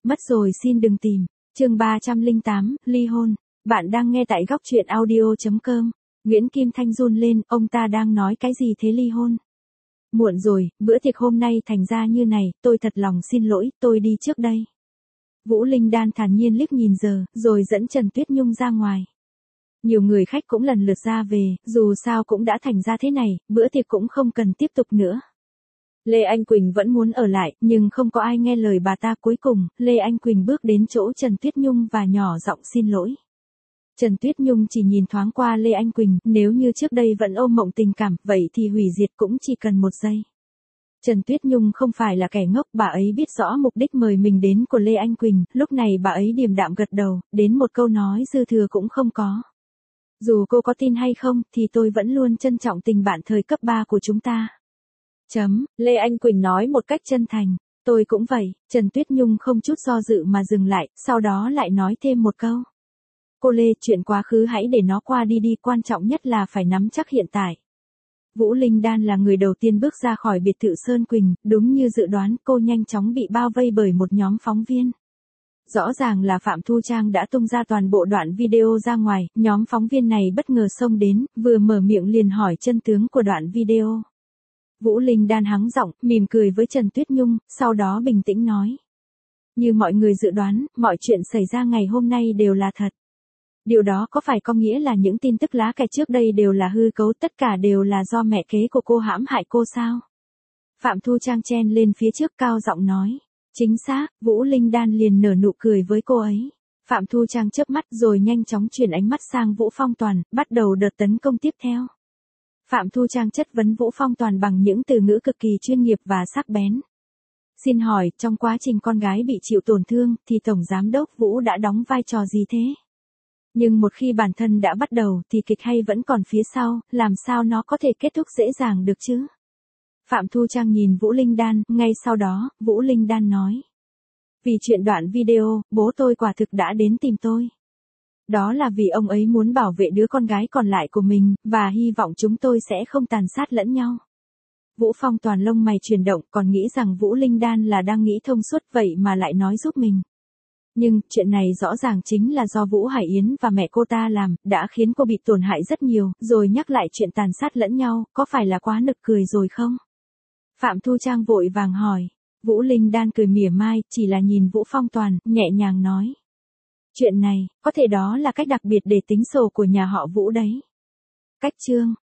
Mất rồi xin đừng tìm. Chương 308, ly hôn. Bạn đang nghe tại góc truyện audio.com. Nguyễn Kim Thanh run lên, ông ta đang nói cái gì thế ly hôn? Muộn rồi, bữa tiệc hôm nay thành ra như này, tôi thật lòng xin lỗi, tôi đi trước đây. Vũ Linh Đan thản nhiên liếc nhìn giờ, rồi dẫn Trần Tuyết Nhung ra ngoài. Nhiều người khách cũng lần lượt ra về, dù sao cũng đã thành ra thế này, bữa tiệc cũng không cần tiếp tục nữa. Lê Anh Quỳnh vẫn muốn ở lại, nhưng không có ai nghe lời bà ta. Cuối cùng, Lê Anh Quỳnh bước đến chỗ Trần Tuyết Nhung và nhỏ giọng xin lỗi. Trần Tuyết Nhung chỉ nhìn thoáng qua Lê Anh Quỳnh, nếu như trước đây vẫn ôm mộng tình cảm, vậy thì hủy diệt cũng chỉ cần một giây. Trần Tuyết Nhung không phải là kẻ ngốc, bà ấy biết rõ mục đích mời mình đến của Lê Anh Quỳnh, lúc này bà ấy điềm đạm gật đầu, đến một câu nói dư thừa cũng không có. Dù cô có tin hay không, thì tôi vẫn luôn trân trọng tình bạn thời cấp 3 của chúng ta. Lê Anh Quỳnh nói một cách chân thành. Tôi cũng vậy. Trần Tuyết Nhung không chút do dự mà dừng lại, sau đó lại nói thêm một câu. Cô Lê, chuyện quá khứ hãy để nó qua đi đi, quan trọng nhất là phải nắm chắc hiện tại. Vũ Linh Đan là người đầu tiên bước ra khỏi biệt thự Sơn Quỳnh, đúng như dự đoán, cô nhanh chóng bị bao vây bởi một nhóm phóng viên. Rõ ràng là Phạm Thu Trang đã tung ra toàn bộ đoạn video ra ngoài, nhóm phóng viên này bất ngờ xông đến, vừa mở miệng liền hỏi chân tướng của đoạn video. Vũ Linh Đan hắng giọng, mỉm cười với Trần Tuyết Nhung, sau đó bình tĩnh nói. Như mọi người dự đoán, mọi chuyện xảy ra ngày hôm nay đều là thật. Điều đó có phải có nghĩa là những tin tức lá cải trước đây đều là hư cấu, tất cả đều là do mẹ kế của cô hãm hại cô sao? Phạm Thu Trang chen lên phía trước cao giọng nói. Chính xác, Vũ Linh Đan liền nở nụ cười với cô ấy. Phạm Thu Trang chớp mắt rồi nhanh chóng chuyển ánh mắt sang Vũ Phong Toàn, bắt đầu đợt tấn công tiếp theo. Phạm Thu Trang chất vấn Vũ Phong Toàn bằng những từ ngữ cực kỳ chuyên nghiệp và sắc bén. Xin hỏi, trong quá trình con gái bị chịu tổn thương, thì Tổng Giám đốc Vũ đã đóng vai trò gì thế? Nhưng một khi bản thân đã bắt đầu, thì kịch hay vẫn còn phía sau, làm sao nó có thể kết thúc dễ dàng được chứ? Phạm Thu Trang nhìn Vũ Linh Đan, ngay sau đó, Vũ Linh Đan nói. Vì chuyện đoạn video, bố tôi quả thực đã đến tìm tôi. Đó là vì ông ấy muốn bảo vệ đứa con gái còn lại của mình, và hy vọng chúng tôi sẽ không tàn sát lẫn nhau. Vũ Phong Toàn lông mày chuyển động, còn nghĩ rằng Vũ Linh Đan là đang nghĩ thông suốt vậy mà lại nói giúp mình. Nhưng, chuyện này rõ ràng chính là do Vũ Hải Yến và mẹ cô ta làm, đã khiến cô bị tổn hại rất nhiều, rồi nhắc lại chuyện tàn sát lẫn nhau, có phải là quá nực cười rồi không? Phạm Thu Trang vội vàng hỏi. Vũ Linh Đan cười mỉa mai, chỉ là nhìn Vũ Phong Toàn, nhẹ nhàng nói. Chuyện này, có thể đó là cách đặc biệt để tính sổ của nhà họ Vũ đấy. Cách chương